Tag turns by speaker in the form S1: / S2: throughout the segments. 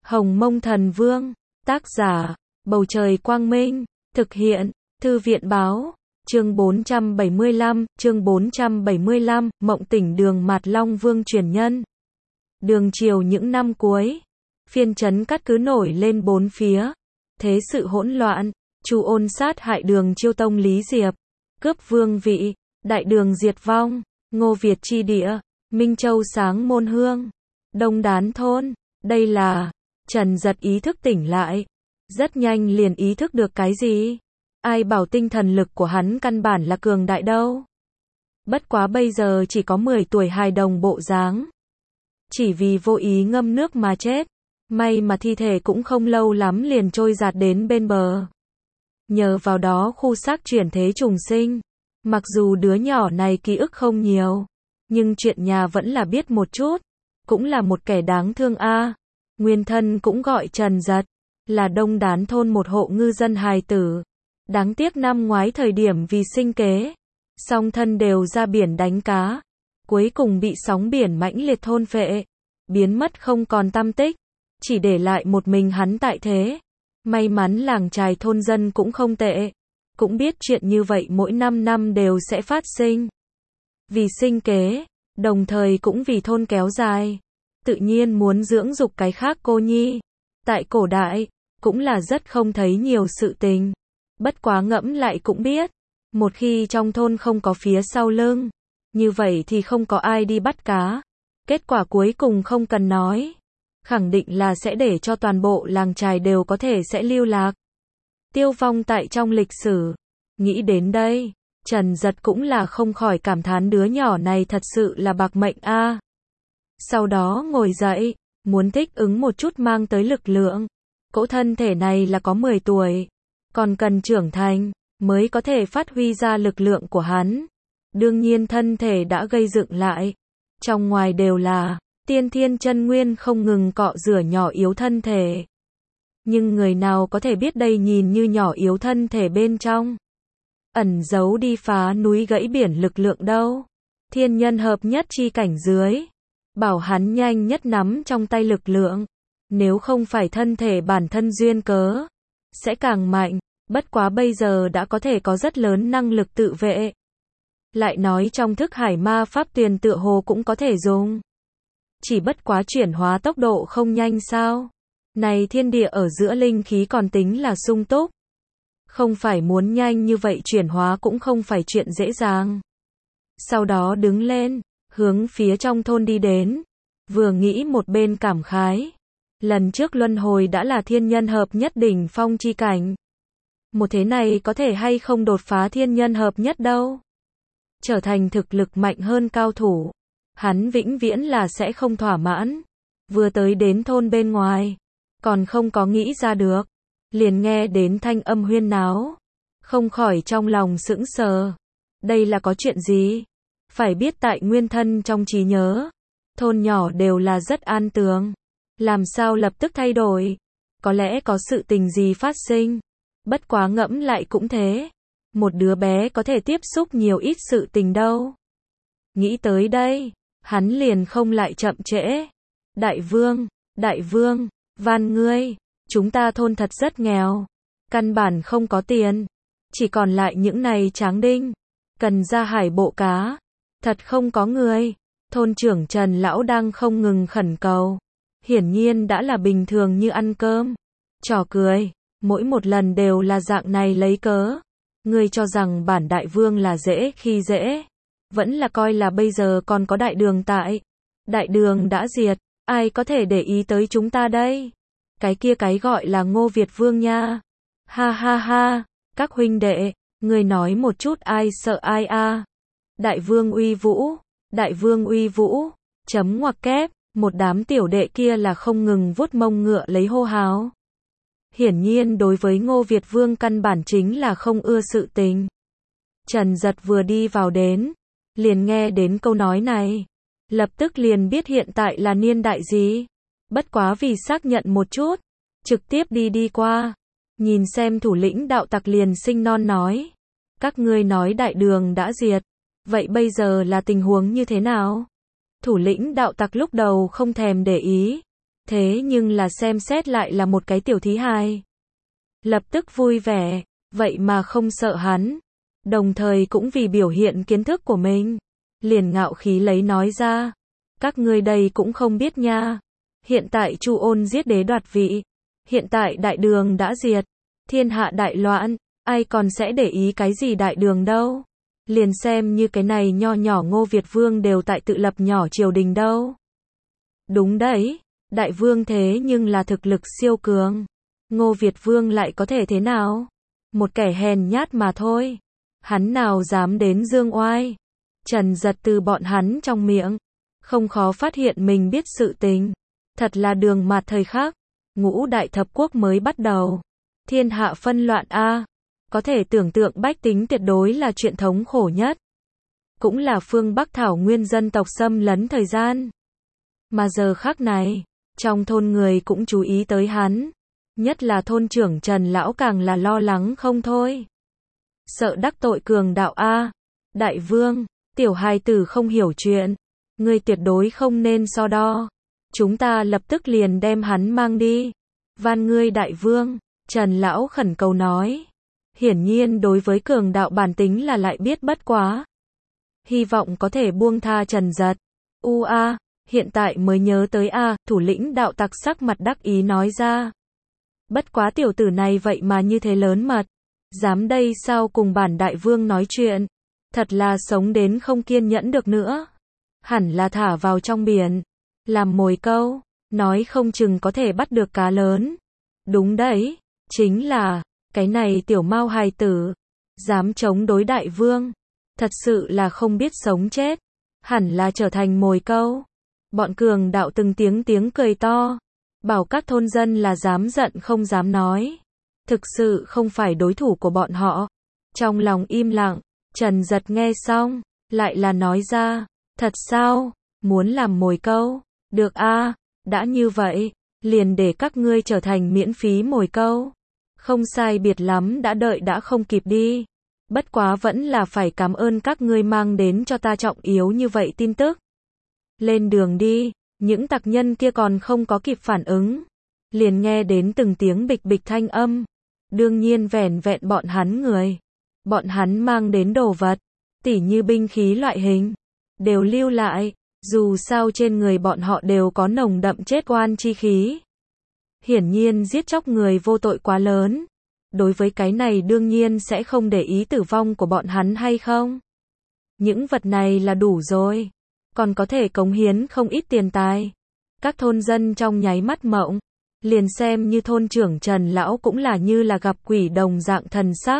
S1: Hồng Mông Thần Vương, tác giả, Bầu Trời Quang Minh, thực hiện, Thư viện Báo, chương 475, Mộng Tỉnh Đường Mạt Long Vương truyền nhân. Đường triều những năm cuối, phiên trấn cát cứ nổi lên bốn phía, thế sự hỗn loạn, Chu Ôn sát hại Đường Chiêu Tông Lý Diệp, cướp vương vị, đại đường diệt vong, Ngô Việt chi địa, Minh Châu sáng môn hương, Đông Đán thôn, đây là, Trần Dật ý thức tỉnh lại, rất nhanh liền ý thức được cái gì? Ai bảo tinh thần lực của hắn căn bản là cường đại đâu. Bất quá bây giờ chỉ có 10 tuổi hài đồng bộ dáng. Chỉ vì vô ý ngâm nước mà chết. May mà thi thể cũng không lâu lắm liền trôi giạt đến bên bờ. Nhờ vào đó khu xác chuyển thế trùng sinh. Mặc dù đứa nhỏ này ký ức không nhiều, nhưng chuyện nhà vẫn là biết một chút. Cũng là một kẻ đáng thương a. Nguyên thân cũng gọi Trần Dật, là Đông Đán thôn một hộ ngư dân hài tử. Đáng tiếc năm ngoái thời điểm vì sinh kế, song thân đều ra biển đánh cá, cuối cùng bị sóng biển mãnh liệt thôn phệ, biến mất không còn tăm tích, chỉ để lại một mình hắn tại thế. May mắn làng chài thôn dân cũng không tệ, cũng biết chuyện như vậy mỗi 5 năm đều sẽ phát sinh. Vì sinh kế, đồng thời cũng vì thôn kéo dài, tự nhiên muốn dưỡng dục cái khác cô nhi. Tại cổ đại, cũng là rất không thấy nhiều sự tình. Bất quá ngẫm lại cũng biết, một khi trong thôn không có phía sau lưng, như vậy thì không có ai đi bắt cá. Kết quả cuối cùng không cần nói, khẳng định là sẽ để cho toàn bộ làng chài đều có thể sẽ lưu lạc, tiêu vong tại trong lịch sử. Nghĩ đến đây, Trần Dật cũng là không khỏi cảm thán đứa nhỏ này thật sự là bạc mệnh a. Sau đó ngồi dậy, muốn thích ứng một chút mang tới lực lượng. Cỗ thân thể này là có 10 tuổi, còn cần trưởng thành, mới có thể phát huy ra lực lượng của hắn. Đương nhiên thân thể đã gây dựng lại, trong ngoài đều là tiên thiên chân nguyên không ngừng cọ rửa nhỏ yếu thân thể. Nhưng người nào có thể biết đây nhìn như nhỏ yếu thân thể bên trong ẩn giấu đi phá núi gãy biển lực lượng đâu. Thiên nhân hợp nhất chi cảnh dưới, bảo hắn nhanh nhất nắm trong tay lực lượng, nếu không phải thân thể bản thân duyên cớ, sẽ càng mạnh. Bất quá bây giờ đã có thể có rất lớn năng lực tự vệ. Lại nói trong thức hải ma pháp tuyền tựa hồ cũng có thể dùng. Chỉ bất quá chuyển hóa tốc độ không nhanh sao. Này thiên địa ở giữa linh khí còn tính là sung túc. Không phải muốn nhanh như vậy chuyển hóa cũng không phải chuyện dễ dàng. Sau đó đứng lên, hướng phía trong thôn đi đến. Vừa nghĩ một bên cảm khái. Lần trước luân hồi đã là thiên nhân hợp nhất đỉnh phong chi cảnh. Một thế này có thể hay không đột phá thiên nhân hợp nhất đâu. Trở thành thực lực mạnh hơn cao thủ. Hắn vĩnh viễn là sẽ không thỏa mãn. Vừa tới đến thôn bên ngoài, còn không có nghĩ ra được. Liền nghe đến thanh âm huyên náo. Không khỏi trong lòng sững sờ. Đây là có chuyện gì? Phải biết tại nguyên thân trong trí nhớ, thôn nhỏ đều là rất an tường. Làm sao lập tức thay đổi? Có lẽ có sự tình gì phát sinh. Bất quá ngẫm lại cũng thế. Một đứa bé có thể tiếp xúc nhiều ít sự tình đâu. Nghĩ tới đây, hắn liền không lại chậm trễ. Đại vương, van ngươi, chúng ta thôn thật rất nghèo. Căn bản không có tiền. Chỉ còn lại những này tráng đinh. Cần ra hải bộ cá. Thật không có người. Thôn trưởng Trần Lão đang không ngừng khẩn cầu. Hiển nhiên đã là bình thường như ăn cơm. Trò cười. Mỗi một lần đều là dạng này lấy cớ. Ngươi cho rằng bản đại vương là dễ khi dễ. Vẫn là coi là bây giờ còn có đại đường tại. Đại đường đã diệt. Ai có thể để ý tới chúng ta đây? Cái kia cái gọi là Ngô Việt vương nha. Ha ha ha. Các huynh đệ. Ngươi nói một chút ai sợ ai a? Đại vương uy vũ. Đại vương uy vũ. Chấm ngoặc kép. Một đám tiểu đệ kia là không ngừng vuốt mông ngựa lấy hô hào. Hiển nhiên đối với Ngô Việt Vương căn bản chính là không ưa sự tình. Trần Dật vừa đi vào đến, liền nghe đến câu nói này. Lập tức liền biết hiện tại là niên đại gì. Bất quá vì xác nhận một chút, trực tiếp đi qua. Nhìn xem thủ lĩnh đạo tặc liền sinh non nói. Các ngươi nói đại đường đã diệt. Vậy bây giờ là tình huống như thế nào? Thủ lĩnh đạo tặc lúc đầu không thèm để ý. thế nhưng là xem xét lại là một cái tiểu thí hài. Lập tức vui vẻ, vậy mà không sợ hắn. Đồng thời cũng vì biểu hiện kiến thức của mình, liền ngạo khí lấy nói ra. Các ngươi đây cũng không biết nha. Hiện tại Chu Ôn giết đế đoạt vị. Hiện tại đại đường đã diệt. Thiên hạ đại loạn, ai còn sẽ để ý cái gì đại đường đâu. Liền xem như cái này nho nhỏ Ngô Việt Vương đều tại tự lập nhỏ triều đình đâu. Đúng đấy, đại vương thế nhưng là thực lực siêu cường. Ngô Việt Vương lại có thể thế nào? Một kẻ hèn nhát mà thôi. Hắn nào dám đến dương oai. Trần Giật từ bọn hắn trong miệng, không khó phát hiện mình biết sự tình. Thật là đường mạt thời khắc, ngũ đại thập quốc mới bắt đầu. Thiên hạ phân loạn a. Có thể tưởng tượng bách tính tuyệt đối là chuyện thống khổ nhất. Cũng là phương Bắc thảo nguyên dân tộc xâm lấn thời gian. Mà giờ khắc này, trong thôn người cũng chú ý tới hắn. Nhất là thôn trưởng Trần Lão càng là lo lắng không thôi. Sợ đắc tội cường đạo a. Đại vương, tiểu hài tử không hiểu chuyện. Ngươi tuyệt đối không nên so đo. Chúng ta lập tức liền đem hắn mang đi. Van ngươi đại vương, Trần Lão khẩn cầu nói. Hiển nhiên đối với cường đạo bản tính là lại biết bất quá. Hy vọng có thể buông tha Trần Giật. Hiện tại mới nhớ tới thủ lĩnh đạo tặc sắc mặt đắc ý nói ra. Bất quá tiểu tử này vậy mà như thế lớn mật. Dám đây sao cùng bản đại vương nói chuyện. Thật là sống đến không kiên nhẫn được nữa. Hẳn là thả vào trong biển. Làm mồi câu. Nói không chừng có thể bắt được cá lớn. Đúng đấy. Chính là. Cái này tiểu mao hài tử. Dám chống đối đại vương. Thật sự là không biết sống chết. Hẳn là trở thành mồi câu. Bọn cường đạo từng tiếng cười to. Bảo các thôn dân là dám giận không dám nói. Thực sự không phải đối thủ của bọn họ. Trong lòng im lặng, Trần Giật nghe xong, lại là nói ra. Thật sao? Muốn làm mồi câu? Được đã như vậy, liền để các ngươi trở thành miễn phí mồi câu. Không sai biệt lắm đã đợi đã không kịp đi. Bất quá vẫn là phải cảm ơn các ngươi mang đến cho ta trọng yếu như vậy tin tức. Lên đường đi, những tặc nhân kia còn không có kịp phản ứng. Liền nghe đến từng tiếng bịch bịch thanh âm. Đương nhiên vẻn vẹn bọn hắn người. Bọn hắn mang đến đồ vật, tỉ như binh khí loại hình, đều lưu lại. Dù sao trên người bọn họ đều có nồng đậm chết oan chi khí. Hiển nhiên giết chóc người vô tội quá lớn. Đối với cái này đương nhiên sẽ không để ý tử vong của bọn hắn hay không. Những vật này là đủ rồi. Còn có thể cống hiến không ít tiền tài. Các thôn dân trong nháy mắt mộng. Liền xem như thôn trưởng Trần Lão cũng là như là gặp quỷ đồng dạng thần sắc.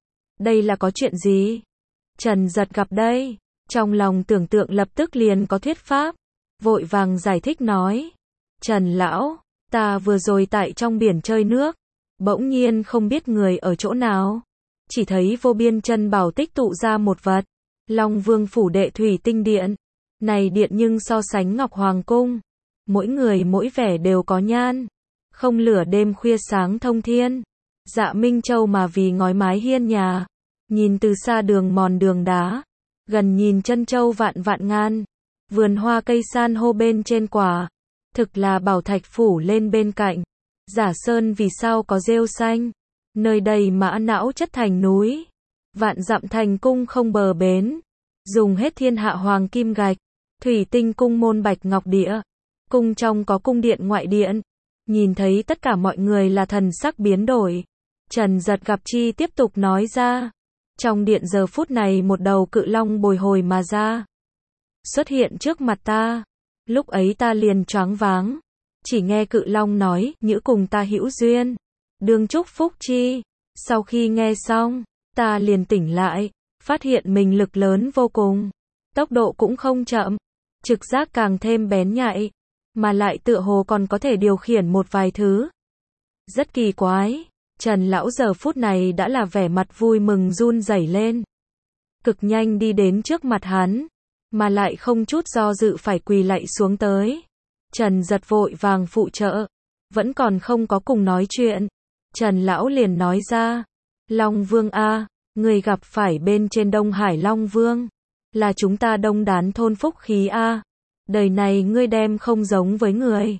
S1: Đây là có chuyện gì? Trần Giật gặp đây. Trong lòng tưởng tượng lập tức liền có thuyết pháp. Vội vàng giải thích nói. Trần Lão, ta vừa rồi tại trong biển chơi nước. Bỗng nhiên không biết người ở chỗ nào. Chỉ thấy vô biên chân bảo tích tụ ra một vật. Long Vương phủ đệ thủy tinh điện. Này điện nhưng so sánh Ngọc Hoàng cung. Mỗi người mỗi vẻ đều có nhan. Không lửa đêm khuya sáng thông thiên. Dạ Minh Châu mà vì ngói mái hiên nhà. Nhìn từ xa đường mòn đường đá. Gần nhìn chân châu vạn vạn ngàn. Vườn hoa cây san hô bên trên quả. Thực là bảo thạch phủ lên bên cạnh. Giả sơn vì sao có rêu xanh. Nơi đây mã não chất thành núi. Vạn dặm thành cung không bờ bến. Dùng hết thiên hạ hoàng kim gạch. Thủy tinh cung môn bạch ngọc địa. Cung trong có cung điện ngoại điện. Nhìn thấy tất cả mọi người là thần sắc biến đổi. Trần Giật gặp chi tiếp tục nói ra. Trong điện giờ phút này một đầu cự long bồi hồi mà ra. Xuất hiện trước mặt ta. Lúc ấy ta liền choáng váng. Chỉ nghe cự long nói, nhữ cùng ta hữu duyên. Đương chúc phúc chi. Sau khi nghe xong, ta liền tỉnh lại. Phát hiện mình lực lớn vô cùng. Tốc độ cũng không chậm. Trực giác càng thêm bén nhạy. Mà lại tựa hồ còn có thể điều khiển một vài thứ. Rất kỳ quái. Trần Lão giờ phút này đã là vẻ mặt vui mừng run rẩy lên. Cực nhanh đi đến trước mặt hắn. Mà lại không chút do dự phải quỳ lạy xuống tới. Trần Giật vội vàng phụ trợ. Vẫn còn không có cùng nói chuyện. Trần Lão liền nói ra. Long Vương người gặp phải bên trên Đông Hải Long Vương. Là chúng ta Đông Đán thôn phúc khí đời này ngươi đem không giống với người.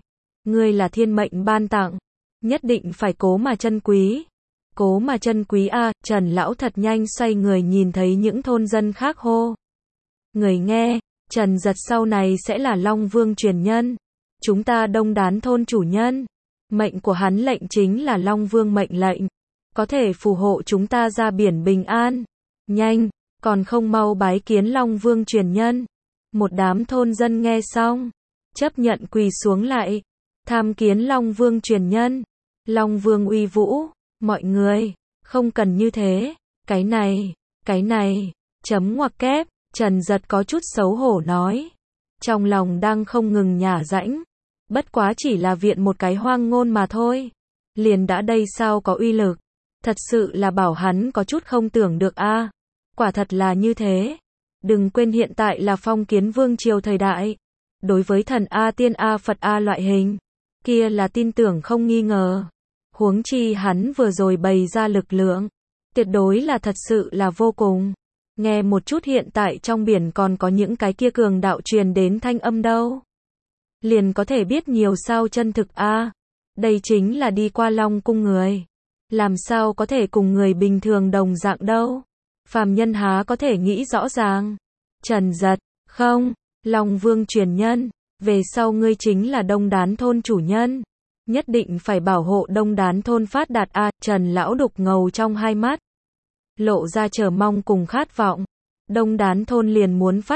S1: Ngươi là thiên mệnh ban tặng, nhất định phải cố mà trân quý. Cố mà trân quý a, Trần lão thật nhanh xoay người nhìn thấy những thôn dân khác hô. Người nghe, Trần Giật sau này sẽ là Long Vương truyền nhân. Chúng ta Đông Đán thôn chủ nhân. Mệnh của hắn lệnh chính là Long Vương mệnh lệnh. Có thể phù hộ chúng ta ra biển bình an. Nhanh, còn không mau bái kiến Long Vương truyền nhân. Một đám thôn dân nghe xong, chấp nhận quỳ xuống lại. Tham kiến Long Vương truyền nhân. Long Vương uy vũ. Mọi người, không cần như thế. Cái này, chấm ngoặc kép. Trần Giật có chút xấu hổ nói. Trong lòng đang không ngừng nhả rãnh. Bất quá chỉ là viện một cái hoang ngôn mà thôi. Liền đã đây sao có uy lực. Thật sự là bảo hắn có chút không tưởng được a. Quả thật là như thế. Đừng quên hiện tại là phong kiến vương triều thời đại. Đối với thần A tiên A Phật A loại hình, kia là tin tưởng không nghi ngờ. Huống chi hắn vừa rồi bày ra lực lượng, tuyệt đối là thật sự là vô cùng. Nghe một chút hiện tại trong biển còn có những cái kia cường đạo truyền đến thanh âm đâu. Liền có thể biết nhiều sao chân thực a. Đây chính là đi qua Long cung người. Làm sao có thể cùng người bình thường đồng dạng đâu. Phàm nhân há có thể nghĩ rõ ràng. Trần Giật, không, Long Vương truyền nhân, về sau ngươi chính là Đông Đán thôn chủ nhân. Nhất định phải bảo hộ Đông Đán thôn phát đạt a. Trần lão đục ngầu trong hai mắt, lộ ra chờ mong cùng khát vọng. Đông Đán thôn liền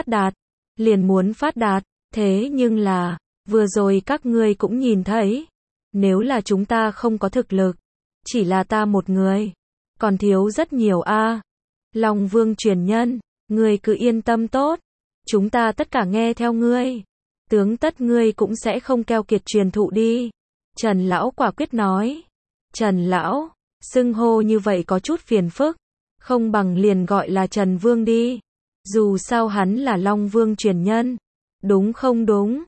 S1: muốn phát đạt, thế nhưng là, vừa rồi các ngươi cũng nhìn thấy, nếu là chúng ta không có thực lực, chỉ là ta một người, còn thiếu rất nhiều a. Long Vương truyền nhân, ngươi cứ yên tâm tốt, chúng ta tất cả nghe theo ngươi. Tướng tất ngươi cũng sẽ không keo kiệt truyền thụ đi. Trần lão quả quyết nói. Trần lão, xưng hô như vậy có chút phiền phức, không bằng liền gọi là Trần Vương đi. Dù sao hắn là Long Vương truyền nhân. Đúng không đúng?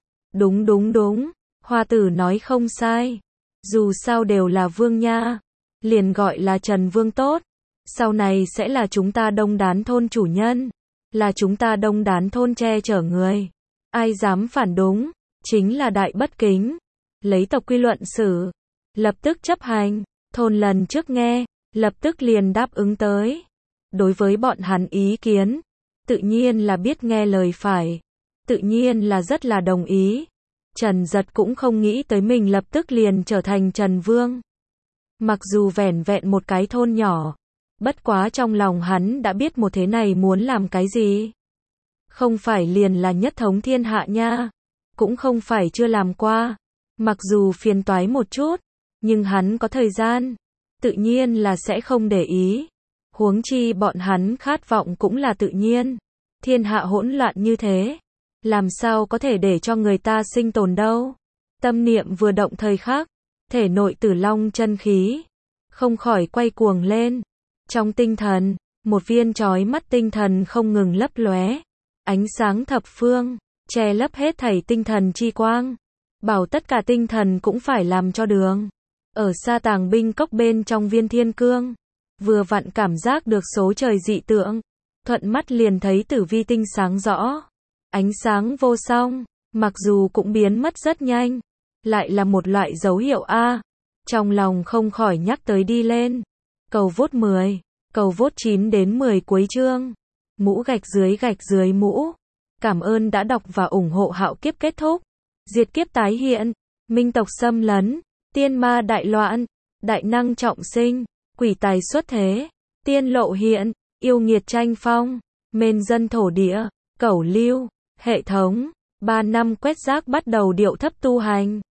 S1: Đúng. Hoa tử nói không sai. Dù sao đều là vương nha. Liền gọi là Trần Vương tốt. Sau này sẽ là chúng ta Đông Đán thôn chủ nhân. Là chúng ta Đông Đán thôn che chở người. Ai dám phản đúng, chính là đại bất kính. Lấy tộc quy luận xử. Lập tức chấp hành. Thôn lần trước nghe, lập tức liền đáp ứng tới. Đối với bọn hắn ý kiến, tự nhiên là biết nghe lời phải. Tự nhiên là rất là đồng ý. Trần Giật cũng không nghĩ tới mình lập tức liền trở thành Trần Vương. Mặc dù vẻn vẹn một cái thôn nhỏ, bất quá trong lòng hắn đã biết một thế này muốn làm cái gì. Không phải liền là nhất thống thiên hạ nha. Cũng không phải chưa làm qua. Mặc dù phiền toái một chút, nhưng hắn có thời gian, tự nhiên là sẽ không để ý. Huống chi bọn hắn khát vọng cũng là tự nhiên. Thiên hạ hỗn loạn như thế, làm sao có thể để cho người ta sinh tồn đâu. Tâm niệm vừa động thời khắc, thể nội Tử Long chân khí không khỏi quay cuồng lên. Trong tinh thần, một viên chói mắt tinh thần không ngừng lấp lóe, ánh sáng thập phương che lấp hết thảy tinh thần chi quang. Bảo tất cả tinh thần cũng phải làm cho đường. Ở xa Tàng Binh Cốc bên trong viên thiên cương, vừa vặn cảm giác được số trời dị tượng, thuận mắt liền thấy tử vi tinh sáng rõ. Ánh sáng vô song, mặc dù cũng biến mất rất nhanh, lại là một loại dấu hiệu a. Trong lòng không khỏi nhắc tới đi lên. Cầu vote 10, cầu vote 9 đến 10 cuối chương. Mũ gạch dưới mũ. Cảm ơn đã đọc và ủng hộ Hạo Kiếp kết thúc. Diệt kiếp tái hiện, minh tộc xâm lấn, tiên ma đại loạn, đại năng trọng sinh, quỷ tài xuất thế, tiên lộ hiện, yêu nghiệt tranh phong, mên dân thổ địa, cẩu lưu, hệ thống, 3 năm quét rác bắt đầu điệu thấp tu hành.